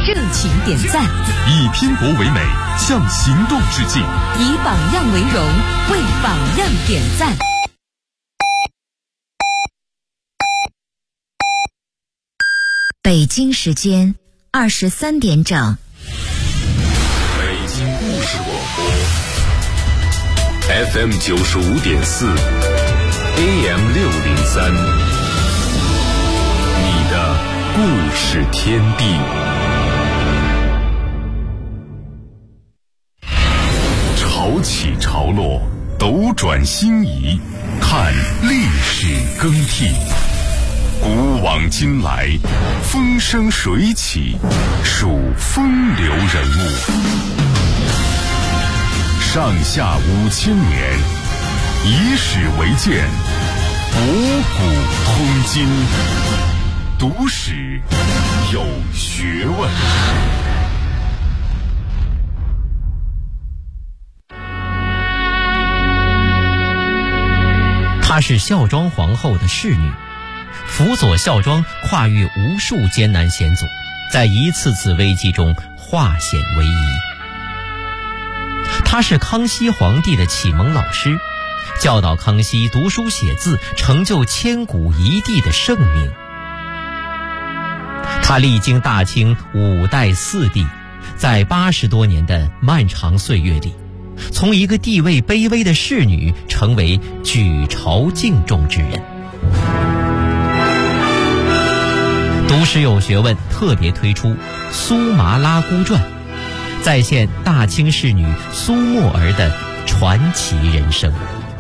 热情点赞， 以拼搏为美，向行动致敬， 以榜样为荣，为榜样点赞。 北京时间23点整。 北京故事广播 FM 95.4 AM 603，你的故事天地。潮起潮落，斗转星移，看历史更替。古往今来，风生水起，数风流人物。上下5000年，以史为鉴，博古通今，读史有学问。 她是孝庄皇后的侍女，辅佐孝庄跨越无数艰难险阻，在一次次危机中化险为夷。她是康熙皇帝的启蒙老师，教导康熙读书写字，成就千古一帝的盛名。她历经大清5代4帝，在80多年的漫长岁月里，从一个地位卑微的侍女成为举朝敬重之人。读史有学问特别推出《苏麻拉姑传》，再现大清侍女苏沫儿的传奇人生。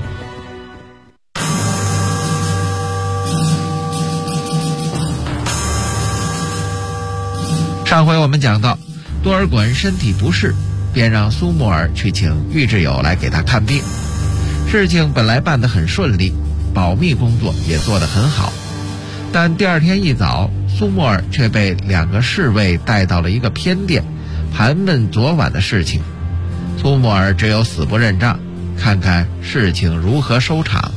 上回我们讲到，多尔衮身体不适，便让苏沫儿去请尉志友来给他看病。事情本来办得很顺利，保密工作也做得很好，但第二天一早，苏沫儿却被2个侍卫带到了一个偏殿，盘问昨晚的事情。苏沫儿只有死不认账，看看事情如何收场。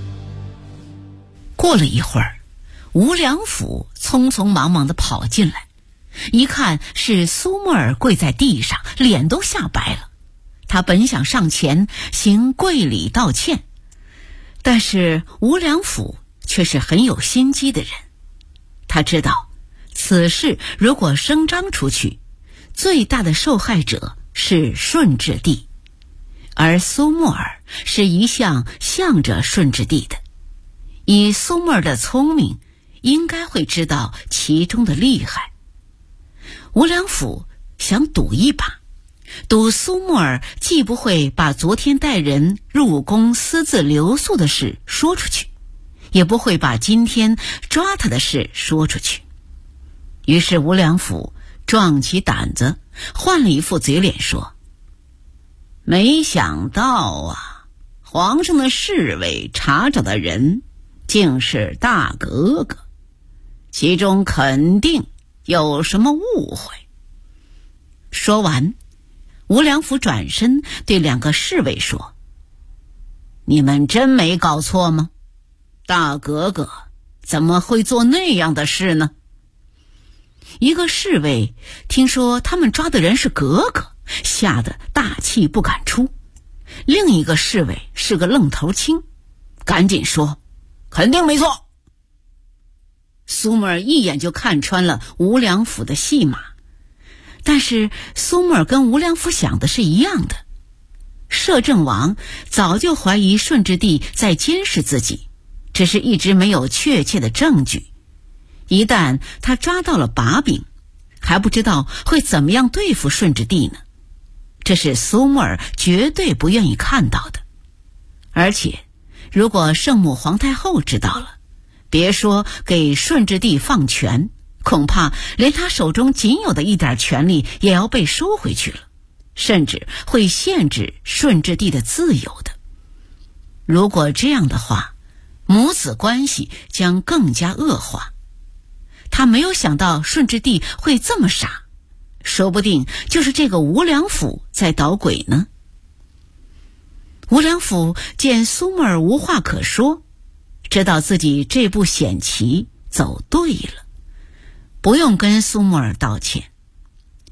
过了一会儿，吴良辅匆匆忙忙地跑进来，一看是苏沫儿跪在地上，脸都吓白了。他本想上前行跪礼道歉，但是吴良辅却是很有心机的人。他知道此事如果声张出去，最大的受害者是顺治帝，而苏沫儿是一向向着顺治帝的，以苏沫儿的聪明，应该会知道其中的厉害。吴良辅想赌一把，赌苏沫儿既不会把昨天带人入宫私自留宿的事说出去，也不会把今天抓他的事说出去。于是吴良辅壮起胆子，换了一副嘴脸说：没想到啊，皇上的侍卫查找的人竟是大格格，其中肯定有什么误会。说完，吴良辅转身对2个侍卫说：你们真没搞错吗？大格格怎么会做那样的事呢？一个侍卫听说他们抓的人是格格，吓得大气不敢出。另一个侍卫是个愣头青，赶紧说：肯定没错。苏沫儿一眼就看穿了吴良辅的戏码，但是苏沫儿跟吴良辅想的是一样的。摄政王早就怀疑顺治帝在监视自己，只是一直没有确切的证据。一旦他抓到了把柄，还不知道会怎么样对付顺治帝呢。这是苏沫儿绝对不愿意看到的。而且如果圣母皇太后知道了，别说给顺治帝放权，恐怕连他手中仅有的一点权力也要被收回去了，甚至会限制顺治帝的自由的。如果这样的话，母子关系将更加恶化。他没有想到顺治帝会这么傻，说不定就是这个吴良辅在捣鬼呢。吴良辅见苏沫儿无话可说，知道自己这步险棋走对了，不用跟苏沫儿道歉，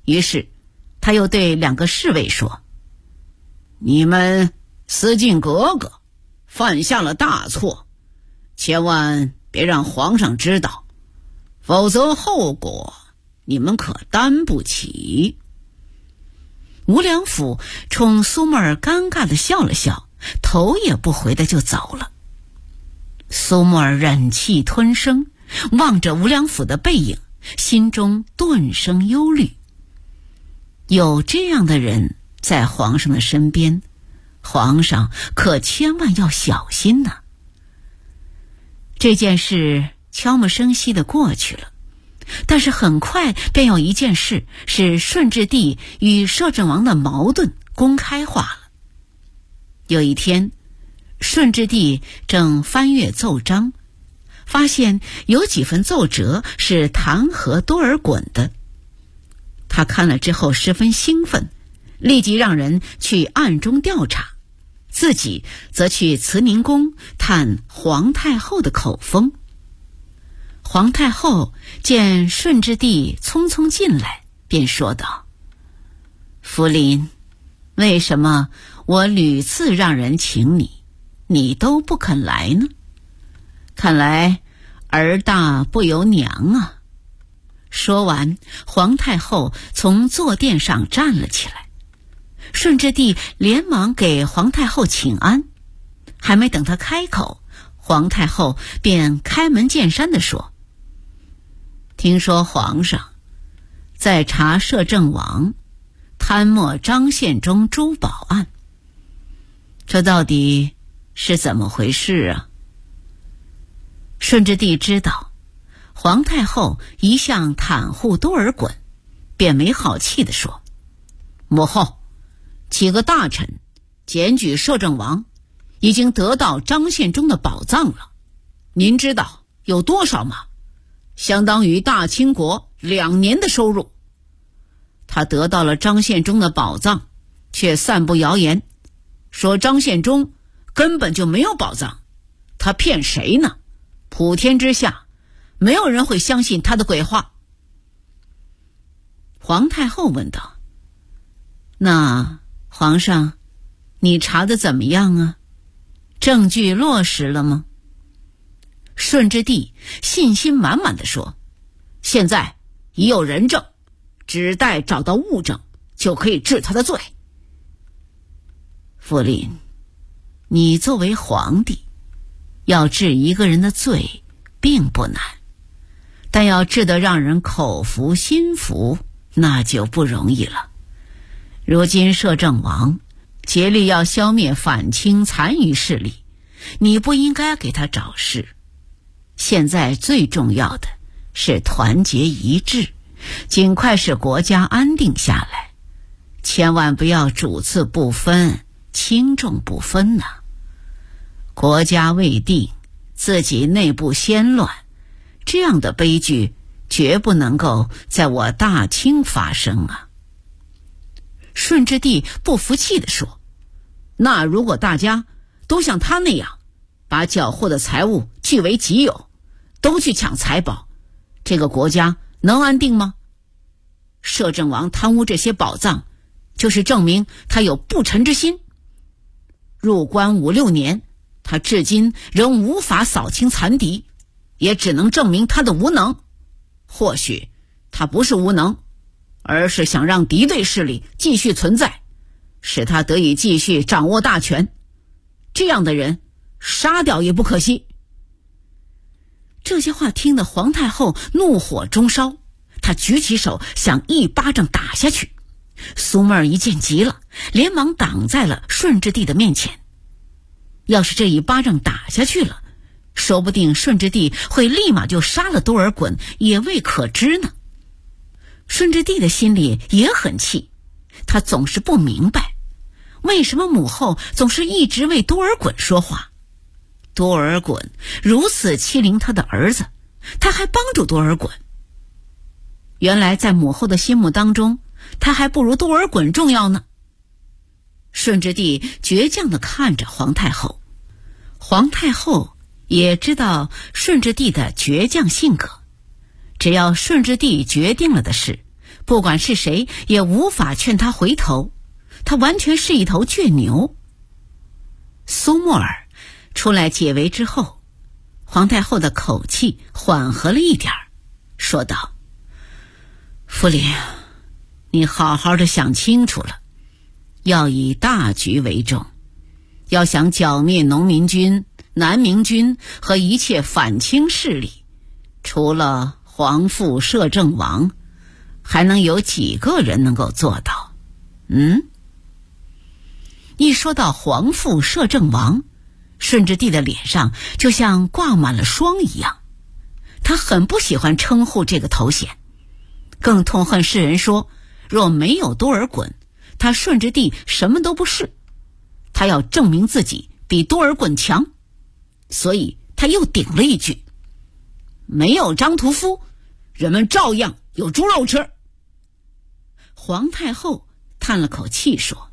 于是他又对2个侍卫说：你们思进格格犯下了大错，千万别让皇上知道，否则后果你们可担不起。吴良辅冲苏沫儿尴尬地笑了笑，头也不回的就走了。苏沫儿忍气吞声，望着吴良辅的背影，心中顿生忧虑。有这样的人在皇上的身边，皇上可千万要小心呐。这件事悄无声息地过去了，但是很快便有一件事使顺治帝与摄政王的矛盾公开化了。有一天，顺治帝正翻阅奏章，发现有几份奏折是弹劾多尔衮的。他看了之后十分兴奋，立即让人去暗中调查，自己则去慈宁宫探皇太后的口风。皇太后见顺治帝匆匆进来，便说道：福临，为什么我屡次让人请你，你都不肯来呢？看来儿大不由娘啊。说完，皇太后从坐垫上站了起来。顺治帝连忙给皇太后请安，还没等他开口，皇太后便开门见山地说：听说皇上在查摄政王贪没张献忠珠宝案，这到底是怎么回事啊？顺治帝知道皇太后一向袒护多尔衮，便没好气地说：母后，几个大臣检举摄政王已经得到张献忠的宝藏了，您知道有多少吗？相当于大清国2年的收入。他得到了张献忠的宝藏，却散布谣言，说张献忠根本就没有宝藏，他骗谁呢？普天之下没有人会相信他的鬼话。皇太后问道：那皇上，你查得怎么样啊？证据落实了吗？顺治帝信心满满地说：现在已有人证，只待找到物证就可以治他的罪。福临，你作为皇帝，要治一个人的罪并不难，但要治得让人口服心服，那就不容易了。如今摄政王竭力要消灭反清残余势力，你不应该给他找事。现在最重要的是团结一致，尽快使国家安定下来，千万不要主次不分，轻重不分呐。国家未定，自己内部先乱，这样的悲剧绝不能够在我大清发生啊。顺治帝不服气地说：那如果大家都像他那样，把缴获的财物据为己有，都去抢财宝，这个国家能安定吗？摄政王贪污这些宝藏，就是证明他有不臣之心。入关5、6年，他至今仍无法扫清残敌，也只能证明他的无能。或许他不是无能，而是想让敌对势力继续存在，使他得以继续掌握大权。这样的人杀掉也不可惜。这些话听得皇太后怒火中烧，她举起手想一巴掌打下去。苏沫儿一见急了，连忙挡在了顺治帝的面前。要是这一巴掌打下去了，说不定顺治帝会立马就杀了多尔衮，也未可知呢。顺治帝的心里也很气，他总是不明白，为什么母后总是一直为多尔衮说话。多尔衮如此欺凌他的儿子，他还帮助多尔衮。原来在母后的心目当中，他还不如多尔衮重要呢。顺治帝倔强地看着皇太后，皇太后也知道顺治帝的倔强性格，只要顺治帝决定了的事， 不管是谁也无法劝他回头，他完全是一头倔牛。苏沫儿出来解围之后，皇太后的口气缓和了一点，说道：福临，你好好的想清楚了，要以大局为重，要想剿灭农民军、南明军和一切反清势力，除了皇父摄政王，还能有几个人能够做到？一说到皇父摄政王，顺治帝的脸上就像挂满了霜一样。他很不喜欢称呼这个头衔，更痛恨世人说若没有多尔衮，他顺治帝什么都不是。他要证明自己比多尔衮强，所以他又顶了一句：没有张屠夫，人们照样有猪肉吃。皇太后叹了口气说：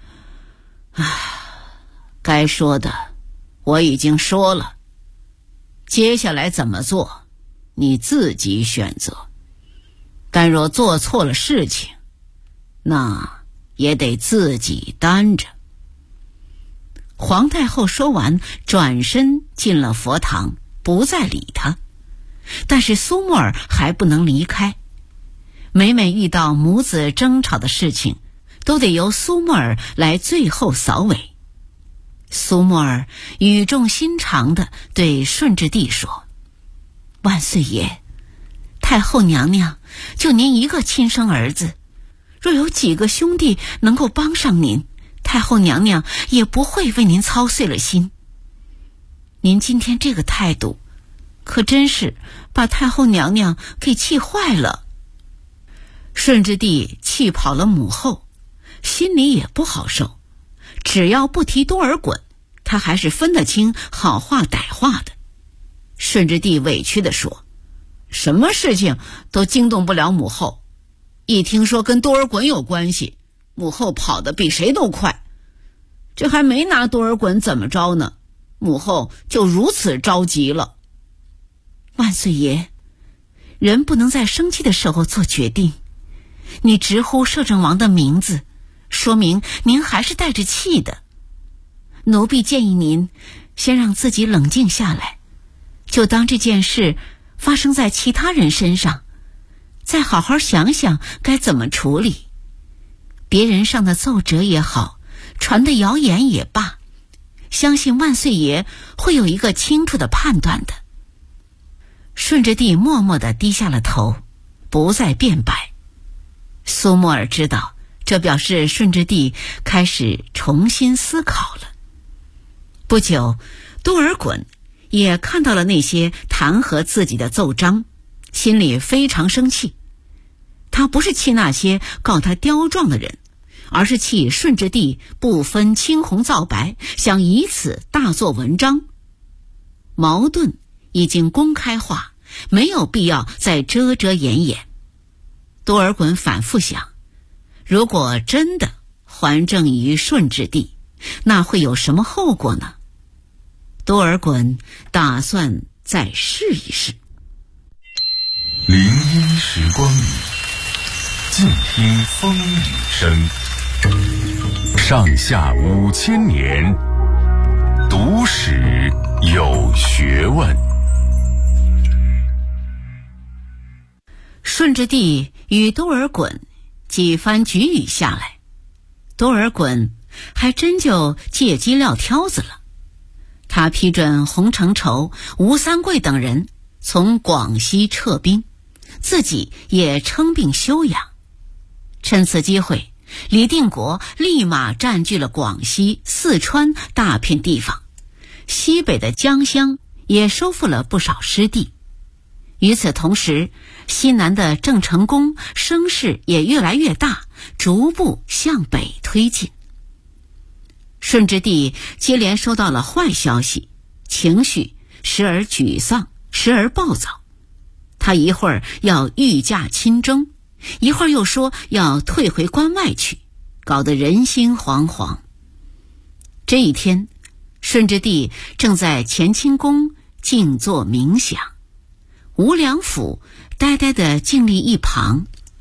该说的我已经说了，接下来怎么做你自己选择，但若做错了事情，那也得自己担着。皇太后说完，转身进了佛堂，不再理他。但是苏沫儿还不能离开，每每遇到母子争吵的事情，都得由苏沫儿来最后扫尾。苏沫儿语重心长地对顺治帝说：万岁爷，太后娘娘就您一个亲生儿子，若有几个兄弟能够帮上您，太后娘娘也不会为您操碎了心。您今天这个态度，可真是把太后娘娘给气坏了。顺治帝气跑了母后，心里也不好受，只要不提多尔衮，他还是分得清好话歹话的。顺治帝委屈地说：什么事情都惊动不了母后，一听说跟多尔衮有关系，母后跑得比谁都快，这还没拿多尔衮怎么着呢，母后就如此着急了。万岁爷，人不能在生气的时候做决定，你直呼摄政王的名字，说明您还是带着气的。奴婢建议您先让自己冷静下来，就当这件事发生在其他人身上，再好好想想该怎么处理。别人上的奏折也好，传的谣言也罢，相信万岁爷会有一个清楚的判断的。顺治帝默默地低下了头，不再辩白。苏沫儿知道，这表示顺治帝开始重新思考了。不久，多尔衮也看到了那些弹劾自己的奏章，心里非常生气。他不是气那些告他刁状的人，而是气顺治帝不分青红皂白，想以此大做文章。矛盾已经公开化，没有必要再遮遮掩掩。多尔衮反复想，如果真的还政于顺治帝，那会有什么后果呢？多尔衮打算再试一试。 林荫时光里，静听风雨声。上下5000年，读史有学问。 顺治帝与多尔衮几番局语下来，多尔衮还真就借机撂挑子了。他批准洪承畴、吴三桂等人从广西撤兵，自己也称病休养。趁此机会，李定国立马占据了广西、四川大片地方，西北的江乡也收复了不少失地。与此同时，西南的郑成功声势也越来越大，逐步向北推进。顺治帝接连收到了坏消息，情绪时而沮丧，时而暴躁。他一会儿要御驾亲征，一会儿又说要退回关外去，搞得人心惶惶。这一天，顺治帝正在乾清宫静坐冥想，吴良辅呆呆地静立一旁。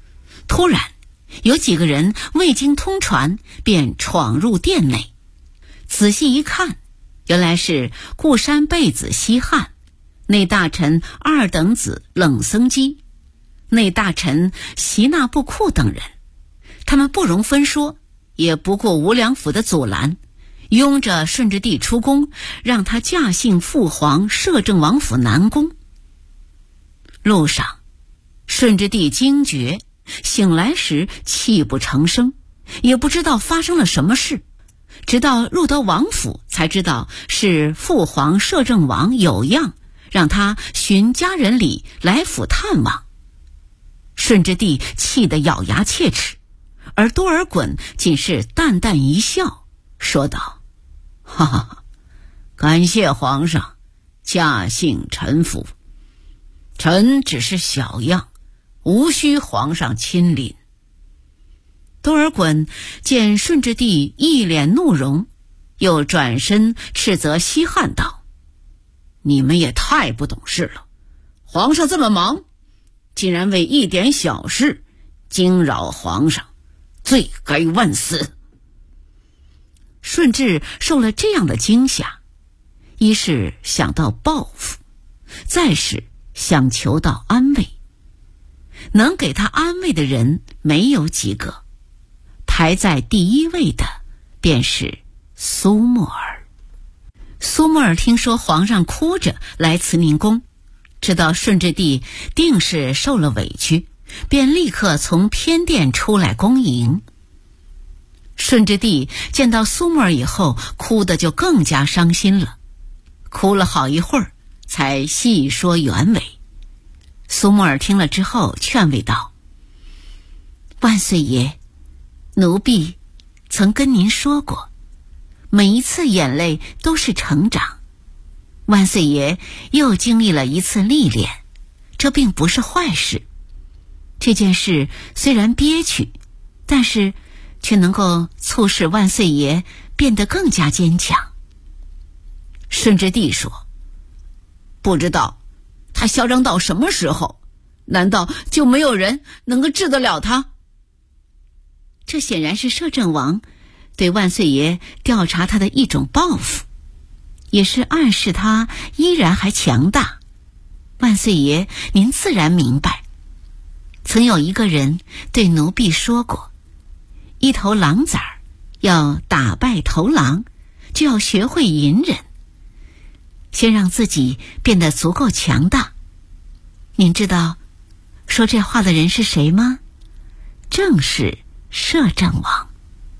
突然有几个人未经通传便闯入殿内，仔细一看，原来是固山贝子西汉、内大臣二等子冷僧基、内大臣席那布库等人。他们不容分说，也不顾无良府的阻拦，拥着顺治帝出宫，让他驾幸父皇摄政王府南宫。路上，顺治帝惊觉，醒来时泣不成声，也不知道发生了什么事，直到入得王府才知道是父皇摄政王有恙，让他寻家人里来府探望。顺治帝气得咬牙切齿，而多尔衮仅是淡淡一笑，说道：哈哈，感谢皇上驾幸臣府，臣只是小样，无需皇上亲临。多尔衮见顺治帝一脸怒容，又转身斥责西汉道：你们也太不懂事了，皇上这么忙，竟然为一点小事惊扰皇上，罪该万死。顺治受了这样的惊吓，一是想到报复，再是想求到安慰。能给他安慰的人没有几个，排在第一位的便是苏沫儿。苏沫儿听说皇上哭着来慈宁宫，知道顺治帝定是受了委屈，便立刻从偏殿出来恭迎。顺治帝见到苏沫儿以后，哭得就更加伤心了，哭了好一会儿才细说原委。苏沫儿听了之后劝慰道：万岁爷，奴婢曾跟您说过，每一次眼泪都是成长，万岁爷又经历了一次历练，这并不是坏事。这件事虽然憋屈，但是却能够促使万岁爷变得更加坚强。顺治帝说：不知道他嚣张到什么时候，难道就没有人能够治得了他？这显然是摄政王对万岁爷调查他的一种报复，也是暗示他依然还强大。万岁爷您自然明白，曾有一个人对奴婢说过，一头狼崽儿要打败头狼，就要学会隐忍，先让自己变得足够强大。您知道说这话的人是谁吗？正是摄政王。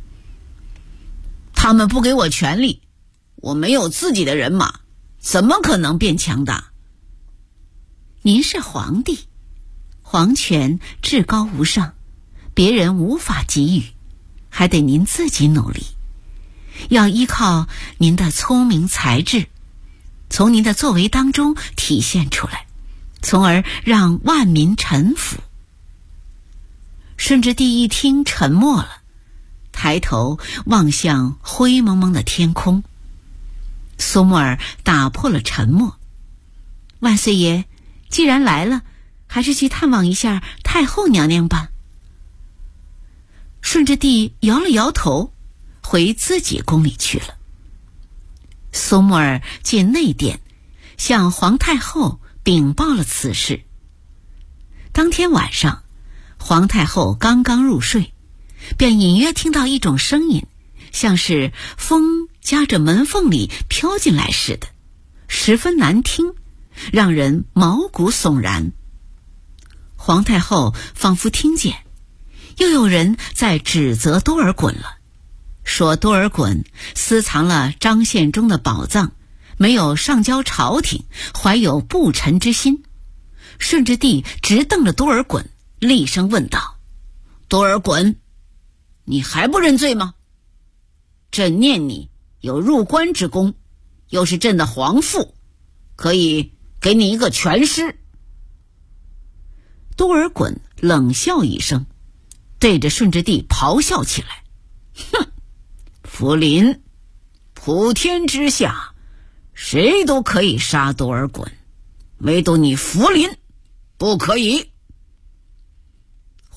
他们不给我权力，我没有自己的人马，怎么可能变强大？您是皇帝，皇权至高无上，别人无法给予，还得您自己努力，要依靠您的聪明才智，从您的作为当中体现出来，从而让万民臣服。顺治帝一听沉默了，抬头望向灰蒙蒙的天空。苏沫儿打破了沉默：万岁爷既然来了，还是去探望一下太后娘娘吧。顺治帝摇了摇头，回自己宫里去了。苏沫儿进内殿，向皇太后禀报了此事。当天晚上，皇太后刚刚入睡，便隐约听到一种声音，像是风夹着门缝里飘进来似的，十分难听，让人毛骨悚然。皇太后仿佛听见又有人在指责多尔衮了，说多尔衮私藏了张献忠的宝藏，没有上交朝廷，怀有不臣之心。顺治帝直瞪着多尔衮，厉声问道：多尔衮，你还不认罪吗？朕念你有入关之功，又是朕的皇父，可以给你一个全尸。多尔衮冷笑一声，对着顺治帝咆哮起来：哼，福临，普天之下谁都可以杀多尔衮，唯独你福临不可以。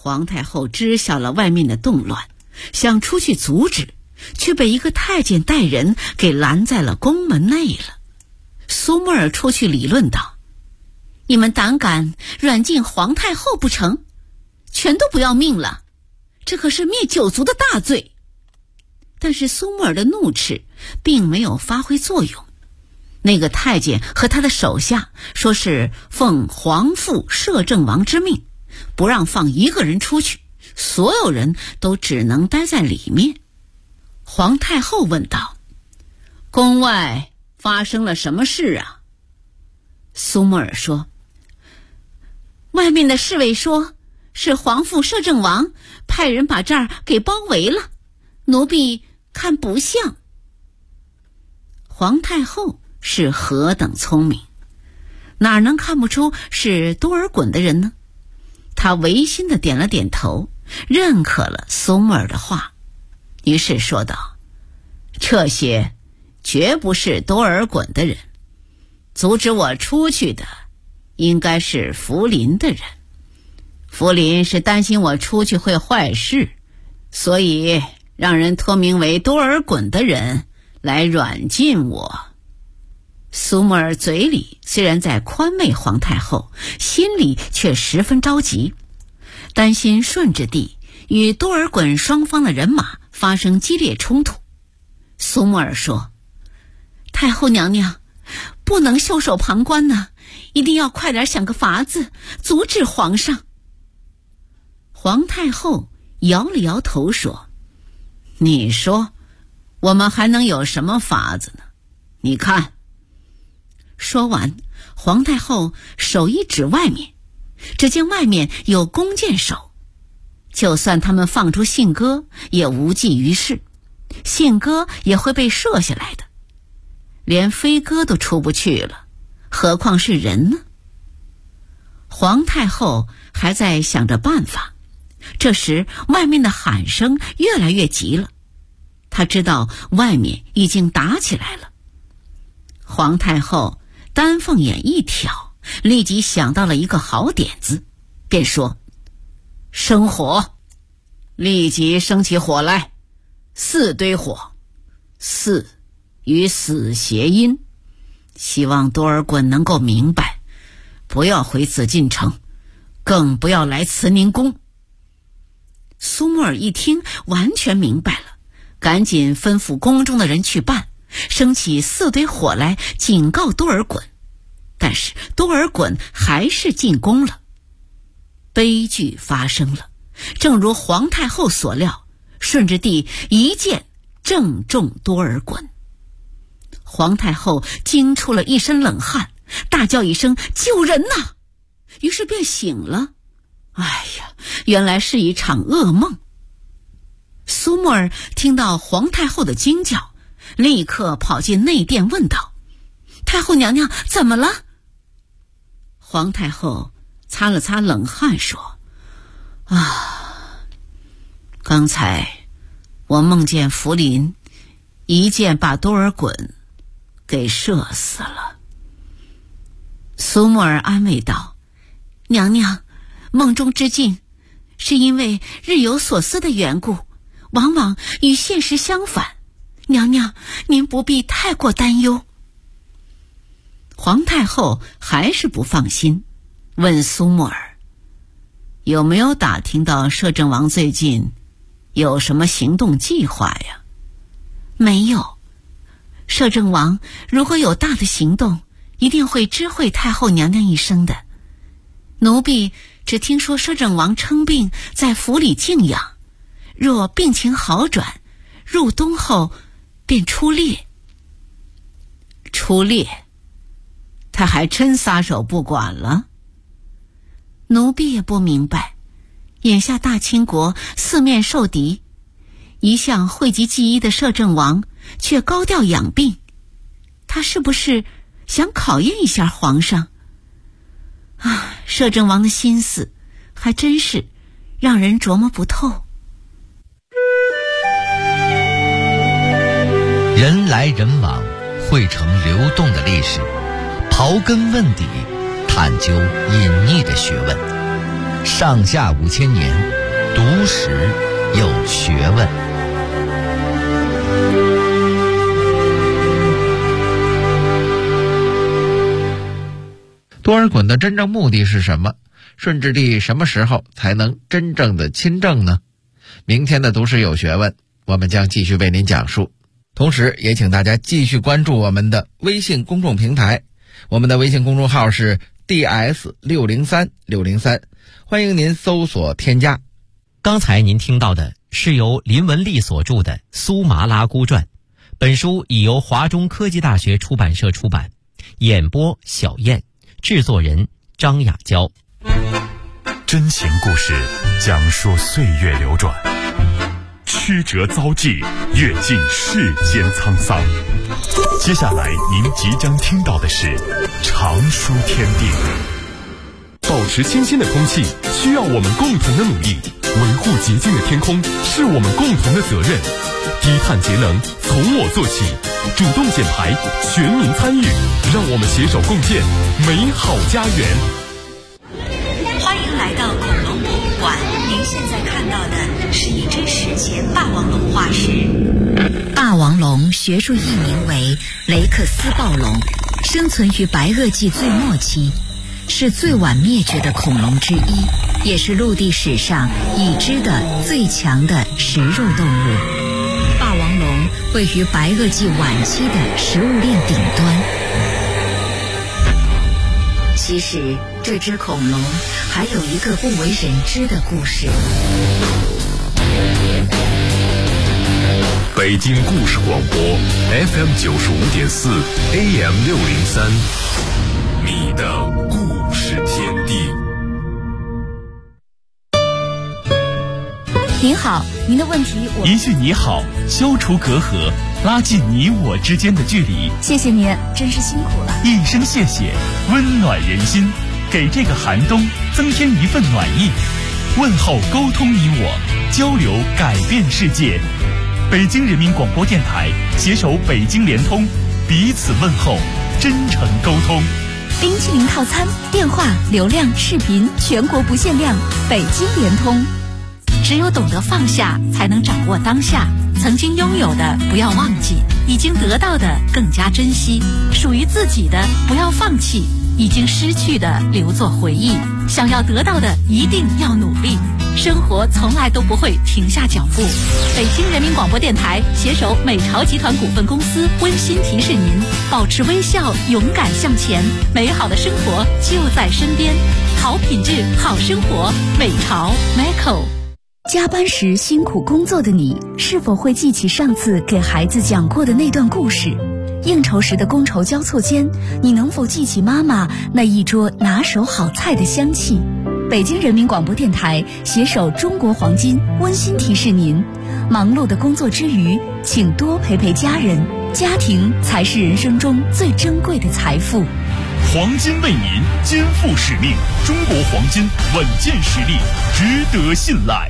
皇太后知晓了外面的动乱，想出去阻止，却被一个太监带人给拦在了宫门内了。苏木尔出去理论道：你们胆敢软禁皇太后不成？全都不要命了，这可是灭九族的大罪。但是苏木尔的怒斥并没有发挥作用。那个太监和他的手下说是奉皇父摄政王之命，不让放一个人出去，所有人都只能待在里面。皇太后问道：宫外发生了什么事啊？苏木尔说：外面的侍卫说是皇父摄政王派人把这儿给包围了，奴婢看不像。皇太后是何等聪明，哪能看不出是多尔衮的人呢？他违心地点了点头，认可了苏木尔的话，于是说道：这些绝不是多尔衮的人，阻止我出去的应该是福临的人。福临是担心我出去会坏事，所以让人托名为多尔衮的人来软禁我。苏木尔嘴里虽然在宽慰皇太后，心里却十分着急，担心顺治帝与多尔衮双方的人马发生激烈冲突。苏木尔说：太后娘娘不能袖手旁观呢，一定要快点想个法子阻止皇上。皇太后摇了摇头说：你说我们还能有什么法子呢？你看。说完，皇太后手一指外面，只见外面有弓箭手，就算他们放出信鸽也无济于事，信鸽也会被射下来的，连飞鸽都出不去了，何况是人呢？皇太后还在想着办法，这时外面的喊声越来越急了，她知道外面已经打起来了。皇太后丹凤眼一挑，立即想到了一个好点子，便说：生火，立即生起火来，4堆火，4与死谐音，希望多尔衮能够明白，不要回紫禁城，更不要来慈宁宫。苏木尔一听完全明白了，赶紧吩咐宫中的人去办，升起4堆火来警告多尔衮。但是多尔衮还是进宫了。悲剧发生了，正如皇太后所料，顺治帝一箭正中多尔衮。皇太后惊出了一身冷汗，大叫一声：救人呐！于是便醒了。哎呀，原来是一场噩梦。苏木尔听到皇太后的惊叫，立刻跑进内殿问道：太后娘娘怎么了？皇太后擦了擦冷汗说：刚才我梦见福临一箭把多尔衮给射死了。苏木尔安慰道：娘娘，梦中之境是因为日有所思的缘故，往往与现实相反，娘娘您不必太过担忧。皇太后还是不放心，问苏木尔：有没有打听到摄政王最近有什么行动计划呀？没有，摄政王如果有大的行动，一定会知会太后娘娘一声的。奴婢只听说摄政王称病在府里静养，若病情好转，入冬后便出猎。出猎？他还真撒手不管了？奴婢也不明白，眼下大清国四面受敌，一向讳疾忌医的摄政王却高调养病，他是不是想考验一下皇上？摄政王的心思还真是让人琢磨不透。 人来人往，汇成流动的历史，刨根问底，探究隐匿的学问。 上下5000年，读史有学问。 多尔衮的真正目的是什么？顺治帝什么时候才能真正的亲政呢？明天的读史有学问，我们将继续为您讲述。同时也请大家继续关注我们的微信公众平台，我们的微信公众号是 DS603603，欢迎您搜索添加。 刚才您听到的是由林文丽所著的《苏麻拉姑传》，本书已由华中科技大学出版社出版，演播小燕，制作人张雅娇。 真情故事讲述岁月流转，曲折遭际，阅尽世间沧桑。接下来您即将听到的是常书天地。保持清新的空气需要我们共同的努力，维护洁净的天空是我们共同的责任。低碳节能从我做起，主动减排，全民参与，让我们携手共建美好家园。 欢迎来到恐龙博物馆，您现在看到的是一只史前霸王龙化石。霸王龙学术译名为雷克斯暴龙，生存于白垩纪最末期，是最晚灭绝的恐龙之一，也是陆地史上已知的最强的食肉动物。霸王龙位于白垩纪晚期的食物链顶端。其实这只恐龙还有一个不为人知的故事。 北京故事广播 FM95.4 AM603， 你的故事天地。 您好，您的问题我一句你好，消除隔阂，拉近你我之间的距离。 谢谢您，真是辛苦了。 一声谢谢，温暖人心，给这个寒冬增添一份暖意。问候沟通你我，交流改变世界。北京人民广播电台携手北京联通，彼此问候，真诚沟通。 冰淇淋套餐，电话、流量、视频全国不限量，北京联通。只有懂得放下，才能掌握当下。曾经拥有的不要忘记，已经得到的更加珍惜，属于自己的不要放弃，已经失去的留作回忆。想要得到的一定要努力，生活从来都不会停下脚步。北京人民广播电台携手美巢集团股份公司温馨提示您：保持微笑，勇敢向前，美好的生活就在身边。好品质，好生活，美巢 Michael。加班时辛苦工作的你，是否会记起上次给孩子讲过的那段故事？应酬时的觥筹交错间，你能否记起妈妈那一桌拿手好菜的香气？北京人民广播电台携手中国黄金温馨提示您：忙碌的工作之余，请多陪陪家人，家庭才是人生中最珍贵的财富。 黄金为您肩负使命，中国黄金稳健实力，值得信赖。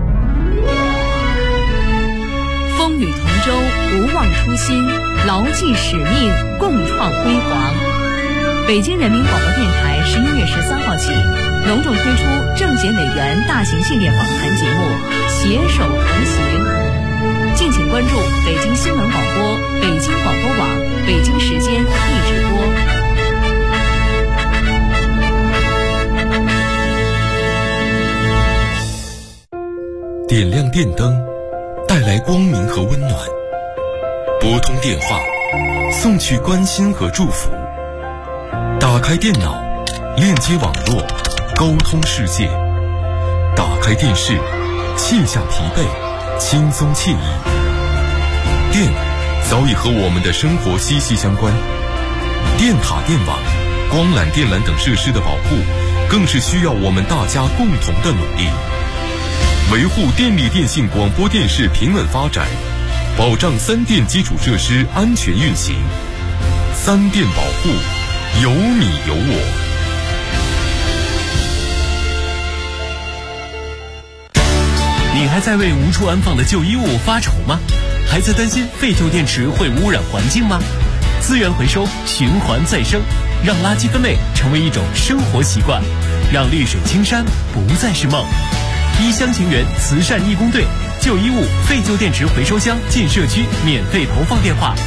风雨同舟，不忘初心，牢记使命，共创辉煌。北京人民广播电台11月13号起，隆重推出政协委员大型系列访谈节目《携手同行》，敬请关注北京新闻广播、北京广播网、北京时间一直播。 点亮电灯，带来光明和温暖；拨通电话，送去关心和祝福；打开电脑，链接网络，沟通世界；打开电视，卸下疲惫，轻松惬意。电早已和我们的生活息息相关，电塔、电网、光缆、电缆等设施的保护，更是需要我们大家共同的努力。维护电力电信广播电视平稳发展，保障三电基础设施安全运行。三电保护，有你有我。 你还在为无处安放的旧衣物发愁吗？还在担心废旧电池会污染环境吗？资源回收，循环再生，让垃圾分类成为一种生活习惯。 让绿水青山不再是梦。一厢情愿慈善义工队，旧衣物、废旧电池回收箱进社区免费投放电话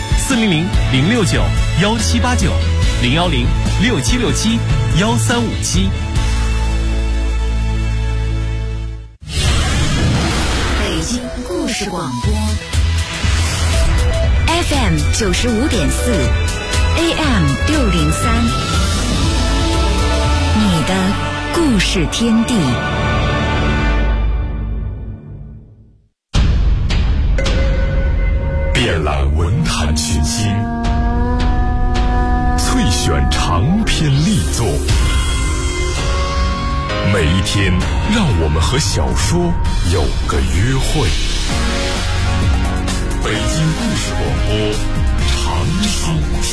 ：400-069-1789，010-6767-1357。 北京故事广播 FM 95.4，AM 603，你的故事天地。 遍览文坛群星，萃选长篇力作。每一天，让我们和小说有个约会。北京故事广播，长寿天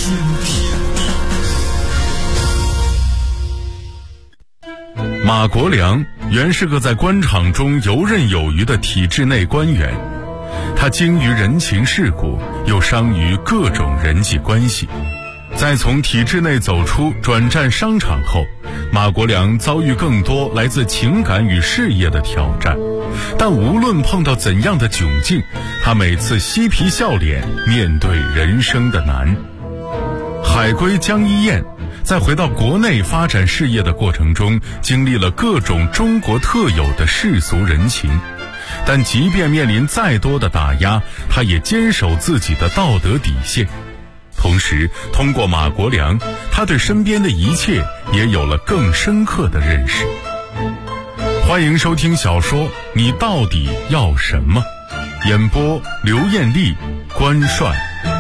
地。马国良原是个在官场中游刃有余的体制内官员，他精于人情世故，又商于各种人际关系。在从体制内走出转战商场后，马国良遭遇更多来自情感与事业的挑战，但无论碰到怎样的窘境，他每次嬉皮笑脸面对人生的难。海归江一燕在回到国内发展事业的过程中，经历了各种中国特有的世俗人情，但即便面临再多的打压，他也坚守自己的道德底线。同时，通过马国良，他对身边的一切也有了更深刻的认识。欢迎收听小说《你到底要什么》，演播刘艳丽、关帅。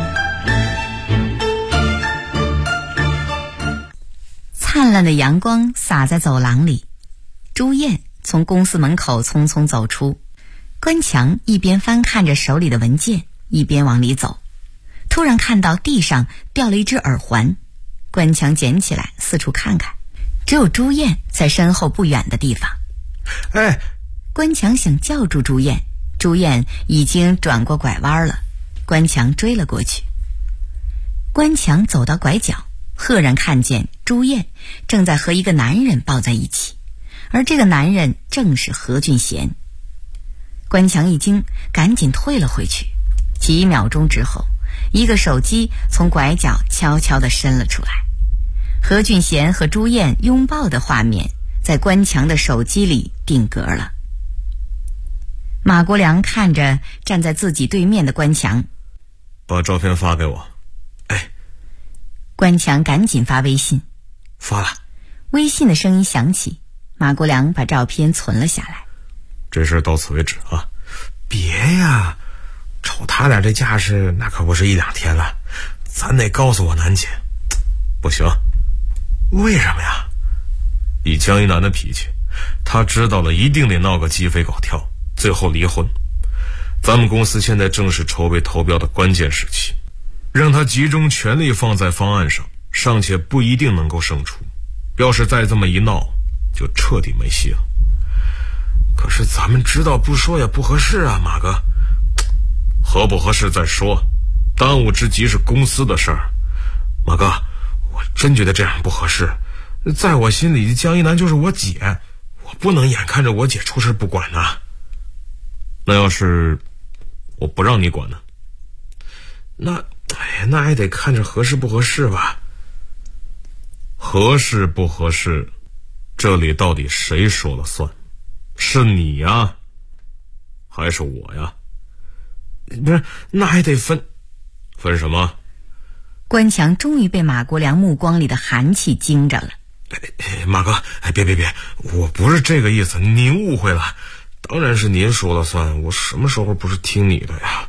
灿烂的阳光洒在走廊里，朱燕从公司门口匆匆走出，关强一边翻看着手里的文件，一边往里走。突然看到地上掉了一只耳环，关强捡起来四处看看，只有朱燕在身后不远的地方。 哎， 关强想叫住朱燕，朱燕已经转过拐弯了，关强追了过去。关强走到拐角，赫然看见朱燕正在和一个男人抱在一起，而这个男人正是何俊贤。关强一惊，赶紧退了回去。几秒钟之后，一个手机从拐角悄悄地伸了出来，何俊贤和朱燕拥抱的画面在关强的手机里定格了。马国良看着站在自己对面的关强， 把照片发给我。哎， 关强赶紧发微信。 发了。 微信的声音响起，马国良把照片存了下来。 这事到此为止啊！别呀，瞅他俩这架势，那可不是一两天了，咱得告诉我楠姐。不行。为什么呀？以江一楠的脾气，他知道了一定得闹个鸡飞狗跳，最后离婚。咱们公司现在正是筹备投标的关键时期，让他集中全力放在方案上，尚且不一定能够胜出。要是再这么一闹，就彻底没戏了。可是咱们知道不说也不合适啊，马哥。合不合适再说，当务之急是公司的事儿。马哥，我真觉得这样不合适。在我心里，江一楠就是我姐，我不能眼看着我姐出事不管呐。那要是我不让你管呢？那还得看着合适不合适吧。合适不合适，这里到底谁说了算？是你呀，还是我呀？不是，那还得分什么？ 关强终于被马国良目光里的寒气惊着了。 马哥，别，我不是这个意思，您误会了。当然是您说了算，我什么时候不是听你的呀？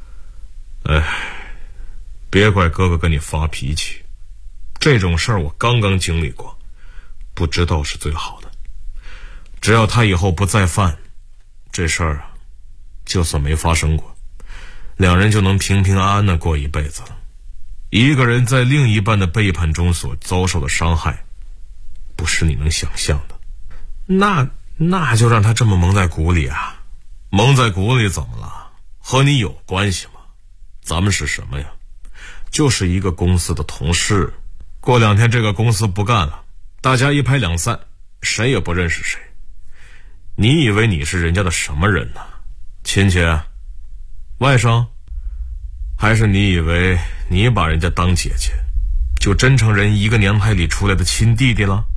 别怪哥哥跟你发脾气，这种事儿我刚刚经历过，不知道是最好的。只要他以后不再犯，这事儿啊，就算没发生过，两人就能平平安安的过一辈子了。一个人在另一半的背叛中所遭受的伤害，不是你能想象的。那就让他这么蒙在鼓里啊！蒙在鼓里怎么了？和你有关系吗？咱们是什么呀？就是一个公司的同事。过2天这个公司不干了，大家一拍两散， 谁也不认识谁。你以为你是人家的什么人呢？亲戚？外甥？还是你以为你把人家当姐姐，就真成人一个娘胎里出来的亲弟弟了？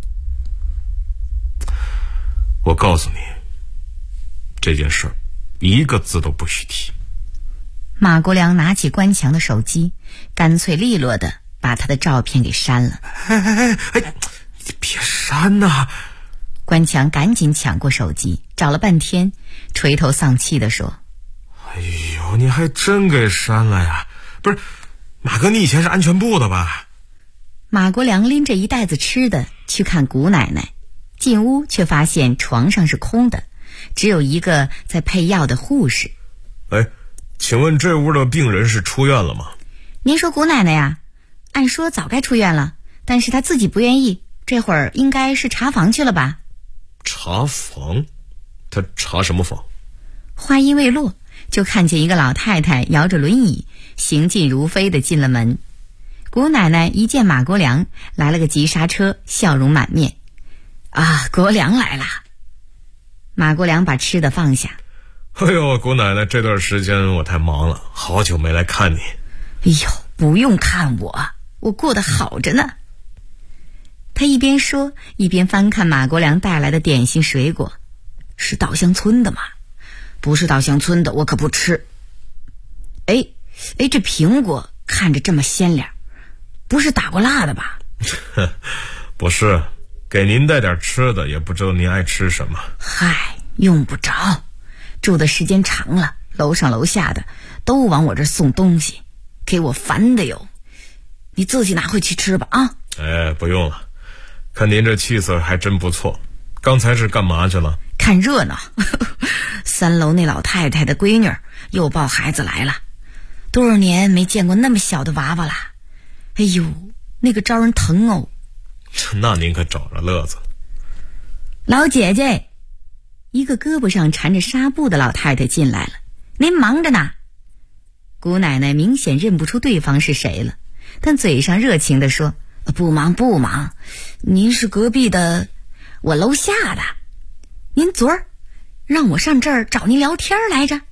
我告诉你，这件事儿一个字都不许提。 马国良拿起关强的手机，干脆利落的把他的照片给删了。 你别删呐！ 关强赶紧抢过手机，找了半天，垂头丧气地说： 哎呦，你还真给删了呀？不是，马哥，你以前是安全部的吧？ 马国良拎着一袋子吃的去看姑奶奶，进屋却发现床上是空的，只有一个在配药的护士。 哎，请问这屋的病人是出院了吗？ 您说姑奶奶呀，按说早该出院了，但是她自己不愿意，这会儿应该是查房去了吧？ 查房？她查什么房？ 话音未落，就看见一个老太太摇着轮椅，行进如飞地进了门。姑奶奶一见马国良，来了个急刹车，笑容满面。啊，国良来了。马国良把吃的放下。 哎呦，姑奶奶，这段时间我太忙了，好久没来看你。 哎呦，不用看我，我过得好着呢。他一边说，一边翻看马国良带来的点心水果。是稻香村的吗？不是稻香村的，我可不吃。哎，这苹果看着这么鲜亮，不是打过蜡的吧？ 不是，给您带点吃的，也不知道您爱吃什么。 嗨，用不着，住的时间长了，楼上楼下的都往我这送东西，给我烦的哟。你自己拿回去吃吧啊。 哎，不用了，看您这气色还真不错。刚才是干嘛去了？ 看热闹。3楼那老太太的闺女又抱孩子来了，多少年没见过那么小的娃娃了。哎呦，那个招人疼哦。 那您可找着乐子了。 老姐姐，一个胳膊上缠着纱布的老太太进来了。您忙着呢。姑奶奶明显认不出对方是谁了，但嘴上热情地说：不忙不忙，您是隔壁的，我楼下的。您昨儿让我上这儿找您聊天来着。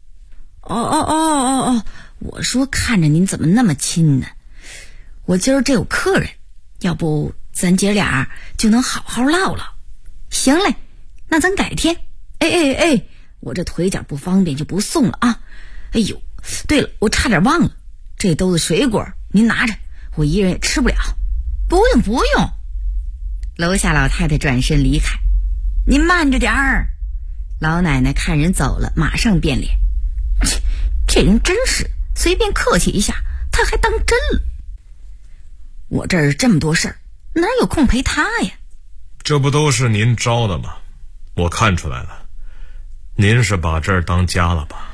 哦，我说看着您怎么那么亲呢？我今儿这有客人，要不咱姐俩就能好好唠唠。行嘞，那咱改天。哎，我这腿脚不方便就不送了啊。哎呦，对了，我差点忘了，这兜子水果您拿着，我一人也吃不了。不用。楼下老太太转身离开。您慢着点儿。老奶奶看人走了，马上变脸。这人真是随便客气一下，他还当真了。我这儿这么多事儿，哪有空陪他呀？ 这不都是您招的吗？我看出来了，您是把这儿当家了吧？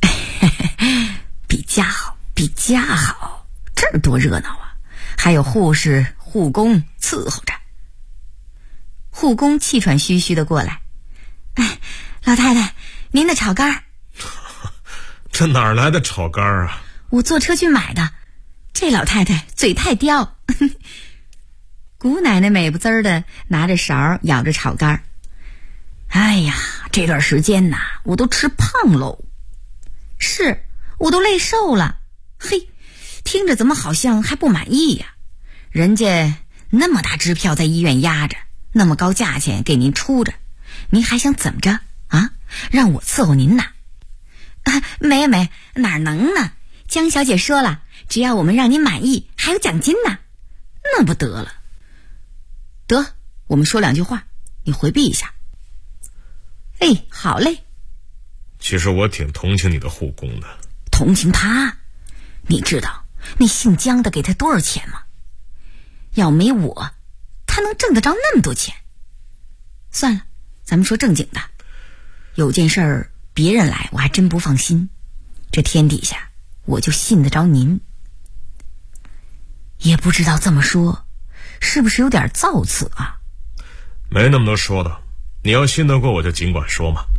比家好，这儿多热闹啊！还有护士、护工伺候着。护工气喘吁吁的过来。哎，老太太，您的炒肝。 这哪来的炒肝啊？ 我坐车去买的。这老太太嘴太刁。姑奶奶美不滋儿的拿着勺舀着炒肝。哎呀，这段时间呐，我都吃胖喽。是，我都累瘦了。嘿，听着怎么好像还不满意呀？人家那么大支票在医院压着，那么高价钱给您出着，您还想怎么着啊？让我伺候您呐？没，哪能呢？江小姐说了，只要我们让您满意，还有奖金呢。那不得了。得，我们说2句话，你回避一下。哎，好嘞。 其实我挺同情你的护工的。 同情他？你知道那姓江的给他多少钱吗？要没我，他能挣得着那么多钱？算了，咱们说正经的。有件事儿别人来我还真不放心，这天底下我就信得着您。也不知道这么说是不是有点造次啊？ 没那么多说的，你要信得过我就尽管说嘛。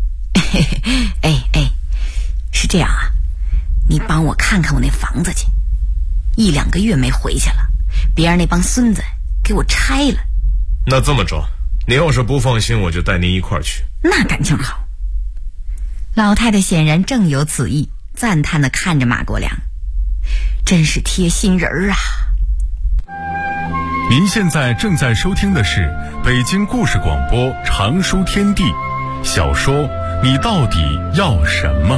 是这样啊，你帮我看看我那房子去，1-2个月没回去了，别让那帮孙子给我拆了。 那这么着， 你要是不放心，我就带您一块儿去。 那感情好。老太太显然正有此意，赞叹地看着马国良，真是贴心人儿啊。 您现在正在收听的是北京故事广播长书天地小说《你到底要什么》。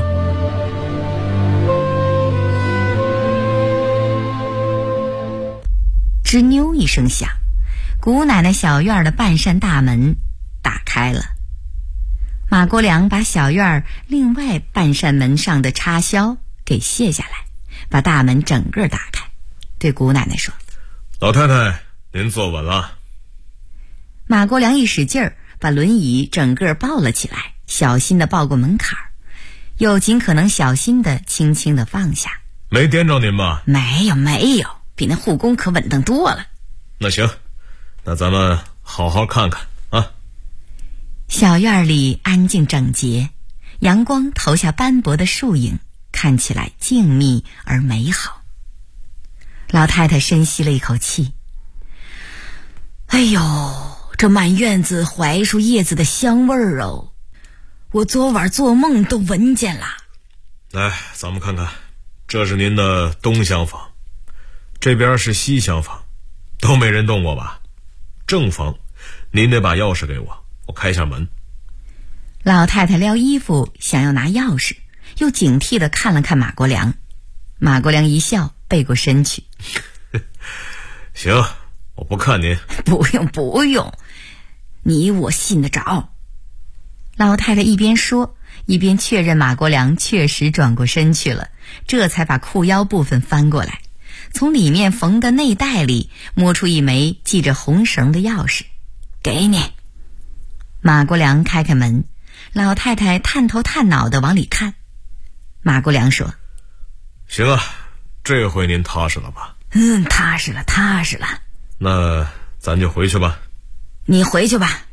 吱扭一声响，姑奶奶小院的半扇大门打开了。马国良把小院另外半扇门上的插销给卸下来，把大门整个打开，对姑奶奶说： 老太太，您坐稳了。 马国良一使劲儿，把轮椅整个抱了起来，小心地抱过门槛，又尽可能小心地轻轻地放下。 没颠着您吧？ 没有，比那护工可稳当多了。 那行，那咱们好好看看啊。 小院里安静整洁，阳光投下斑驳的树影，看起来静谧而美好。老太太深吸了一口气，哎呦，这满院子槐树叶子的香味儿哦，我昨晚做梦都闻见了。 来，咱们看看，这是您的东厢房，这边是西厢房，都没人动过吧？正房，您得把钥匙给我，我开下门。 老太太撩衣服想要拿钥匙，又警惕地看了看马国良。马国良一笑，背过身去。 行，我不看您。 不用，你我信得着。老太太一边说，一边确认马国良确实转过身去了，这才把裤腰部分翻过来，从里面缝的内袋里摸出一枚系着红绳的钥匙，给你。马国良开开门，老太太探头探脑地往里看。马国良说： 行啊，这回您踏实了吧？ 踏实了。 那咱就回去吧。 你回去吧。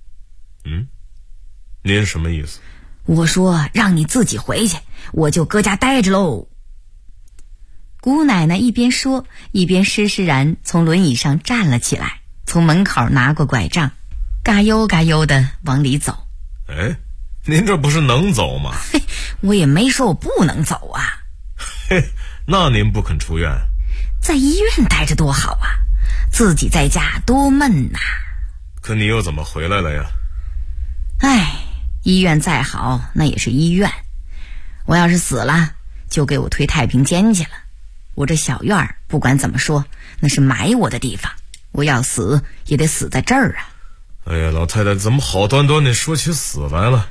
您什么意思？ 我说让你自己回去，我就搁家待着喽。姑奶奶一边说，一边施施然从轮椅上站了起来，从门口拿过拐杖，嘎悠嘎悠地往里走。 哎，您这不是能走吗？ 我也没说我不能走啊。 那您不肯出院？ 在医院待着多好啊，自己在家多闷呐。 可你又怎么回来了呀？ 医院再好那也是医院，我要是死了就给我推太平间去了。我这小院不管怎么说那是埋我的地方，我要死也得死在这儿啊。 哎呀，老太太怎么好端端地说起死来了？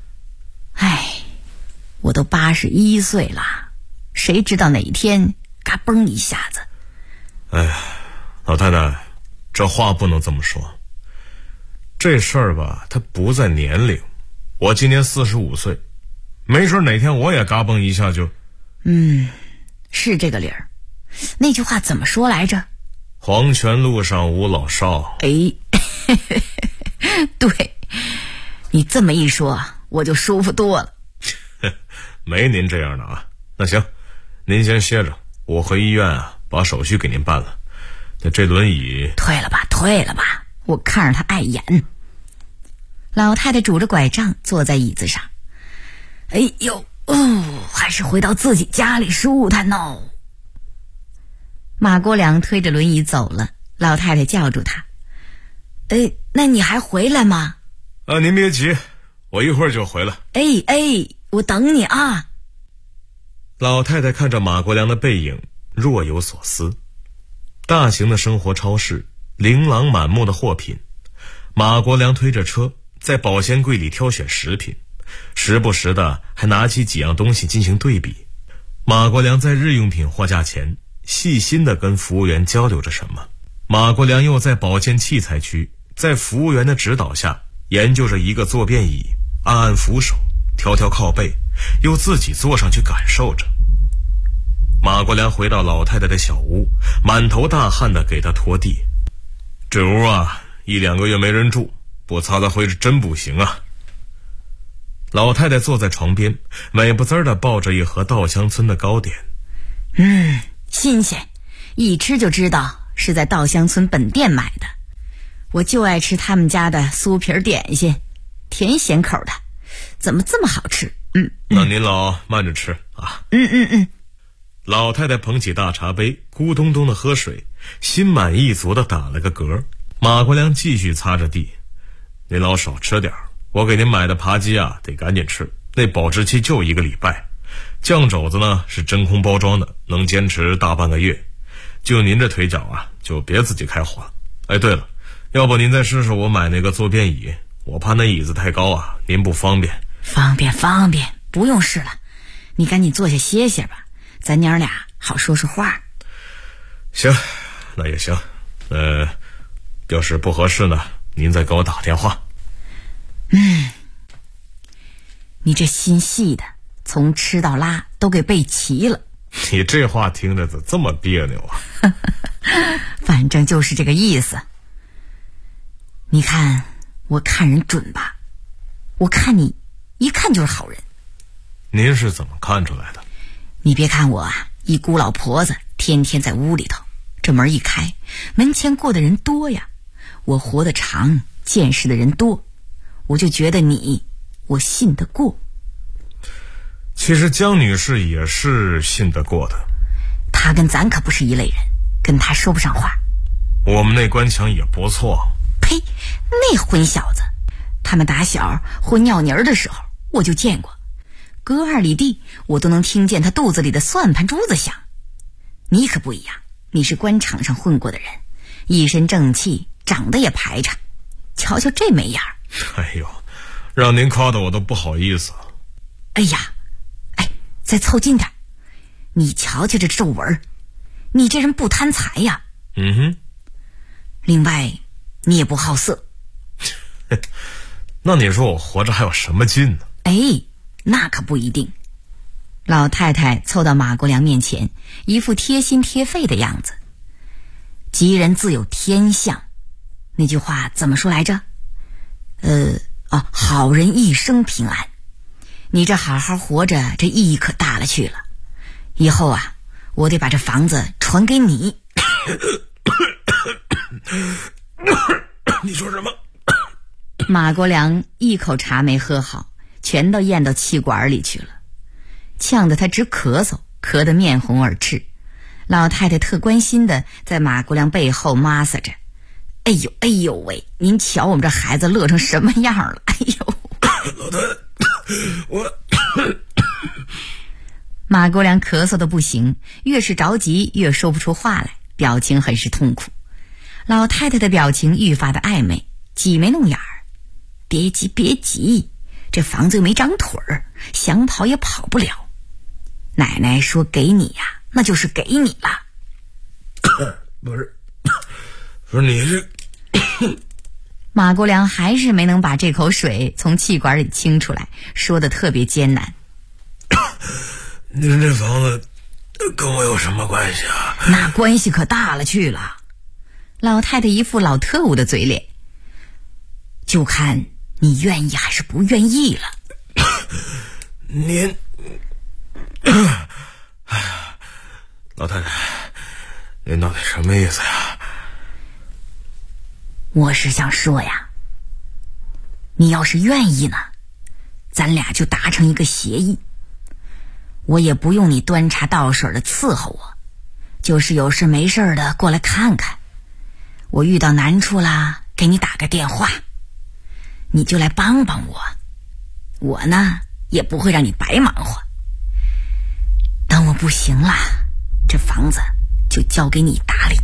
我都81岁了，谁知道哪一天嘎嘣一下子。 哎呀，老太太，这话不能这么说。这事儿吧，它不在年龄。我今年45岁，没准哪天我也嘎嘣一下就…… 是这个理儿。那句话怎么说来着？ 黄泉路上无老少。 对，你这么一说，我就舒服多了。 没您这样的啊。那行，您先歇着，我回医院啊，把手续给您办了。那这轮椅退了吧，我看着他碍眼。老太太拄着拐杖坐在椅子上，还是回到自己家里舒坦哦。马国良推着轮椅走了，老太太叫住他：那你还回来吗？ 您别急，我一会儿就回来。 我等你啊。 老太太看着马国良的背影，若有所思。大型的生活超市，琳琅满目的货品，马国良推着车在保鲜柜里挑选食品，时不时的还拿起几样东西进行对比。马国良在日用品货架前细心地跟服务员交流着什么。马国良又在保健器材区，在服务员的指导下研究着一个坐便椅，按按扶手，调调靠背，又自己坐上去感受着。马国良回到老太太的小屋，满头大汗地给她拖地。这屋啊，1-2个月没人住，不擦擦灰是真不行啊。老太太坐在床边，美不滋地抱着一盒稻香村的糕点。 新鲜，一吃就知道是在稻香村本店买的。 我就爱吃他们家的酥皮点心，甜咸口的，怎么这么好吃？ 那您老慢着吃啊。老太太捧起大茶杯，咕咚咚的喝水，心满意足的打了个嗝。马国良继续擦着地，您老少吃点，我给您买的扒鸡啊，得赶紧吃，那保质期就1个礼拜。酱肘子呢是真空包装的，能坚持大半个月。就您这腿脚啊，就别自己开火了。哎，对了，要不您再试试我买那个坐便椅，我怕那椅子太高啊，您不方便。 方便，不用试了，你赶紧坐下歇歇吧，咱娘俩好说说话。 行，那也行。要是不合适呢，您再给我打电话。 你这心细的，从吃到拉都给备齐了。 你这话听着怎么这么别扭啊？ 反正就是这个意思。你看我看人准吧？我看你一看就是好人。 您是怎么看出来的？ 你别看我啊，一孤老婆子天天在屋里头，这门一开，门前过的人多呀。我活得长，见识的人多，我就觉得我信得过。 其实江女士也是信得过的。 她跟咱可不是一类人，跟她说不上话。 我们那官强也不错。 呸，那混小子，他们打小混尿泥儿的时候我就见过，隔2里地我都能听见他肚子里的算盘珠子响。你可不一样，你是官场上混过的人，一身正气，长得也排场，瞧瞧这眉眼儿。 哎呦，让您夸的我都不好意思。 哎呀，再凑近点，你瞧瞧这皱纹，你这人不贪财呀。另外你也不好色。 那你说我活着还有什么劲呢？ 那可不一定。老太太凑到马国良面前，一副贴心贴肺的样子。吉人自有天相，那句话怎么说来着？好人一生平安。你这好好活着，这意义可大了去了。以后啊，我得把这房子传给你。 你说什么？ 马国良一口茶没喝好，全都咽到气管里去了，呛得他直咳嗽，咳得面红耳赤。老太太特关心的在马国良背后抹撒着。哎呦喂，您瞧我们这孩子乐成什么样了？哎呦， 老太太，我马国良咳嗽的不行，越是着急越说不出话来，表情很是痛苦。老太太的表情愈发的暧昧，挤眉弄眼儿。别急，这房子又没长腿儿，想跑也跑不了。奶奶说给你呀，那就是给你了。 不是你这马国良还是没能把这口水从气管里清出来，说得特别艰难。 您这房子跟我有什么关系啊？ 那关系可大了去了。老太太一副老特务的嘴脸，就看你愿意还是不愿意了。 您老太太，您到底什么意思呀？ 我是想说呀，你要是愿意呢，咱俩就达成一个协议。我也不用你端茶倒水的伺候我，就是有事没事的过来看看。我遇到难处啦，给你打个电话，你就来帮帮我。我呢，也不会让你白忙活。等我不行了，这房子就交给你打理。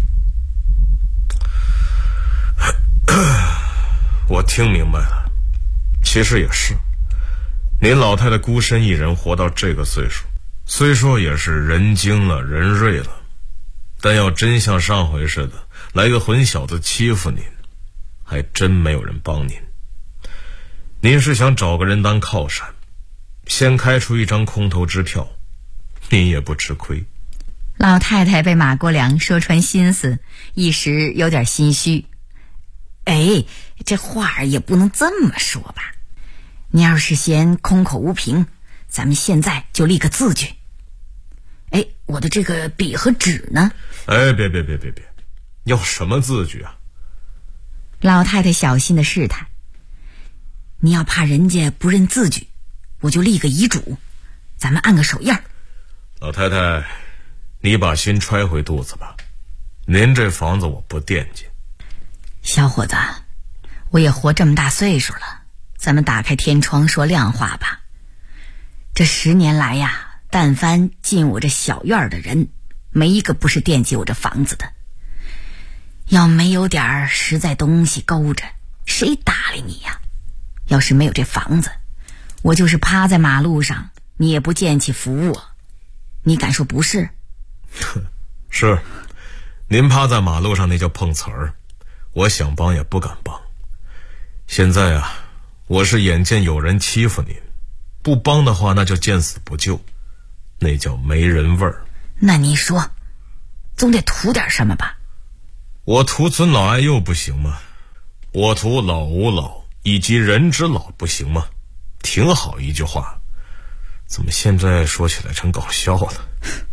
我听明白了，其实也是，您老太太孤身一人活到这个岁数，虽说也是人精了人锐了，但要真像上回似的来个混小子欺负您，还真没有人帮您。您是想找个人当靠山，先开出一张空头支票，您也不吃亏。 老太太被马国良说穿心思，一时有点心虚。这话也不能这么说吧，你要是嫌空口无凭，咱们现在就立个字据。我的这个笔和纸呢？ 别，要什么字据啊？ 老太太小心地试探：“你要怕人家不认字据，我就立个遗嘱，咱们按个手印。” 老太太，你把心揣回肚子吧，您这房子我不惦记。 小伙子，我也活这么大岁数了，咱们打开天窗说亮话吧。这10年来呀，但凡进我这小院的人，没一个不是惦记我这房子的。要没有点实在东西勾着，谁搭理你呀？要是没有这房子，我就是趴在马路上，你也不见起扶我。你敢说不是？ 是，您趴在马路上那叫碰瓷儿，我想帮也不敢帮。现在啊，我是眼见有人欺负您，不帮的话那就见死不救，那叫没人味儿。 那你说，总得图点什么吧？ 我图尊老爱幼不行吗？我图老吾老以及人之老不行吗？挺好一句话，怎么现在说起来成搞笑了？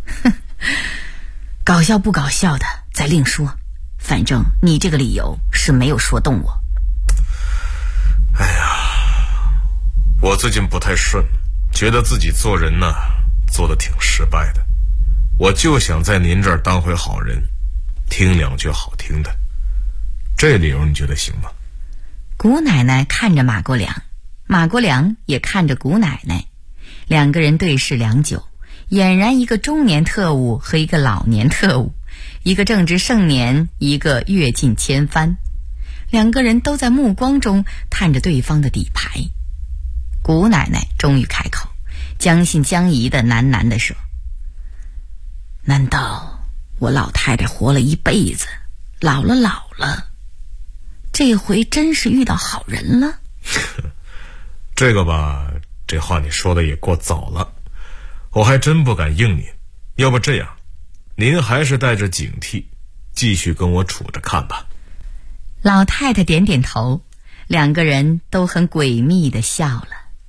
搞笑不搞笑的再另说，反正你这个理由是没有说动我。 哎呀，我最近不太顺，觉得自己做人呢做得挺失败的，我就想在您这儿当回好人，听两句好听的，这理由你觉得行吗？ 谷奶奶看着马国良，马国良也看着谷奶奶，两个人对视良久，俨然一个中年特务和一个老年特务，一个正值盛年，一个阅尽千帆。两个人都在目光中探着对方的底牌。谷奶奶终于开口，将信将疑的喃喃地说：“难道我老太太活了一辈子，老了，这回真是遇到好人了？” 这个吧，这话你说的也过早了，我还真不敢应您。要不这样，您还是带着警惕，继续跟我处着看吧。 老太太点点头，两个人都很诡秘地笑了。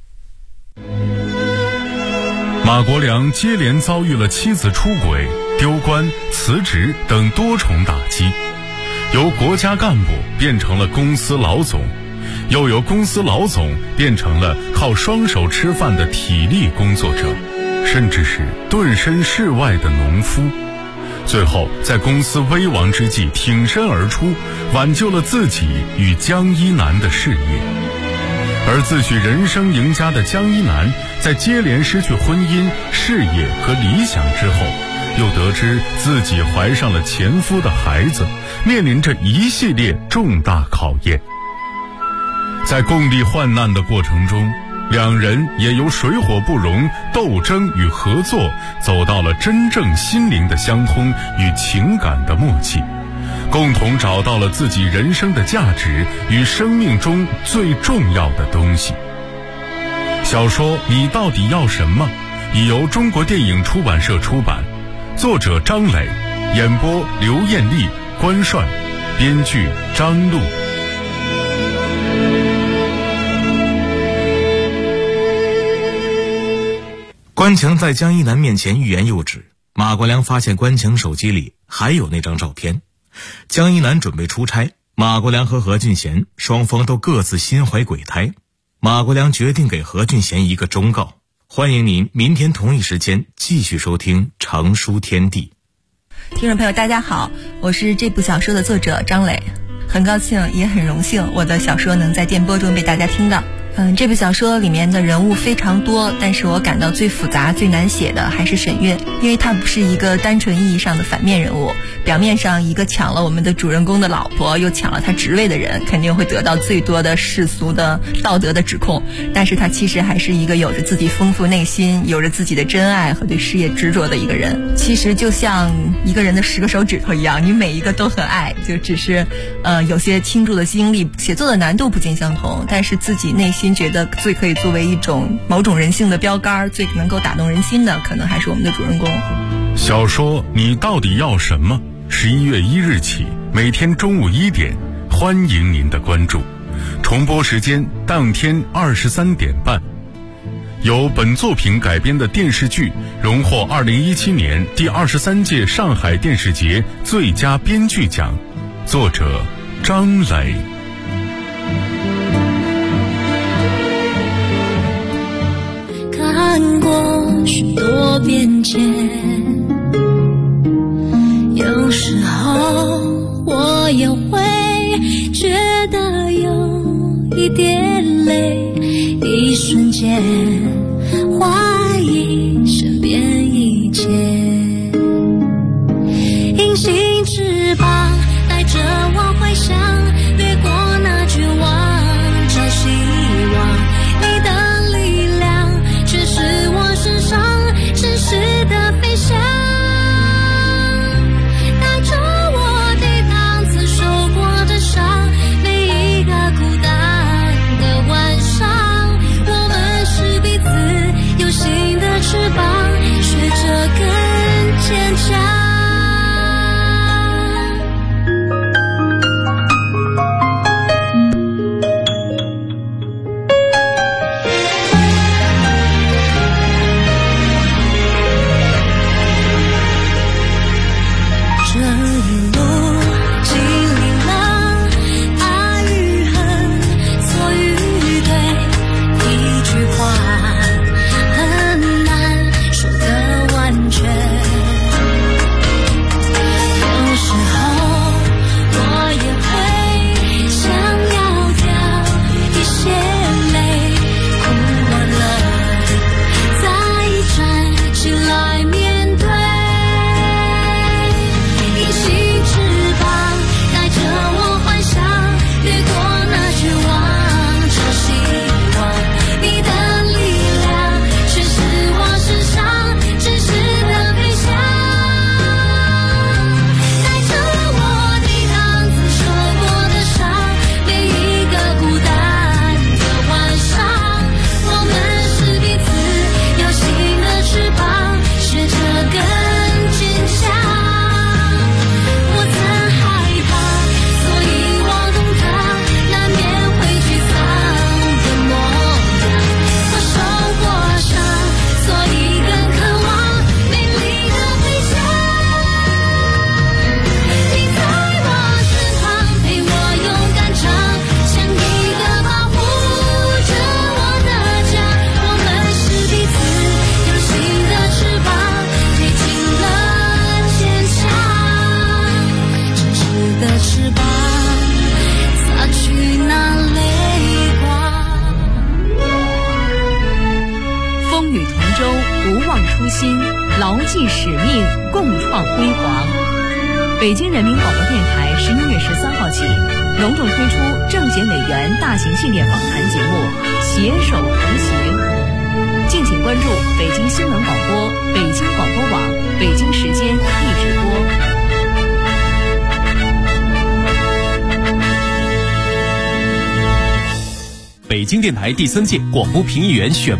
马国良接连遭遇了妻子出轨、丢官、辞职等多重打击，由国家干部变成了公司老总，又由公司老总变成了靠双手吃饭的体力工作者，甚至是顿身事外的农夫。最后在公司危亡之际挺身而出，挽救了自己与江一南的事业。而自诩人生赢家的江一南，在接连失去婚姻、事业和理想之后，又得知自己怀上了前夫的孩子，面临着一系列重大考验。在共历患难的过程中，两人也由水火不容、斗争与合作，走到了真正心灵的相通与情感的默契，共同找到了自己人生的价值与生命中最重要的东西。小说《你到底要什么》已由中国电影出版社出版，作者张磊，演播刘艳丽、关帅，编剧张璐。 关强在江一南面前欲言又止，马国良发现关强手机里还有那张照片。江一南准备出差，马国良和何俊贤双方都各自心怀鬼胎。马国良决定给何俊贤一个忠告。欢迎您明天同一时间继续收听《长书天地》。 听众朋友大家好，我是这部小说的作者张磊，很高兴也很荣幸我的小说能在电波中被大家听到。这部小说里面的人物非常多，但是我感到最复杂最难写的还是沈月，因为她不是一个单纯意义上的反面人物，表面上一个抢了我们的主人公的老婆又抢了他职位的人，肯定会得到最多的世俗的道德的指控，但是他其实还是一个有着自己丰富内心，有着自己的真爱和对事业执着的一个人。其实就像一个人的10个手指头一样，你每一个都很爱，就只是有些倾注的精力，写作的难度不尽相同，但是自己内心觉得最可以作为一种某种人性的标杆，最能够打动人心的，可能还是我们的主人公。 小说《你到底要什么》11月1日起，每天中午1点，欢迎您的关注。重播时间当天23点半。由本作品改编的电视剧荣获2017年第23届上海电视节最佳编剧奖，作者张磊。 许多变迁。有时候我也会觉得有一点累，一瞬间怀疑身边一切。隐形翅膀带着我回想，掠过那绝望，找希望。你的力量却是我身上真实的飞翔，带着我抵挡曾受过的伤。每一个孤单的晚上，我们是彼此有新的翅膀，学着更坚强。 牢记使命，共创辉煌。北京人民广播电台11月13号起，隆重推出政协委员大型系列访谈节目《携手同行》，敬请关注北京新闻广播、北京广播网、北京时间一直播。 北京电台第3届广播评议员选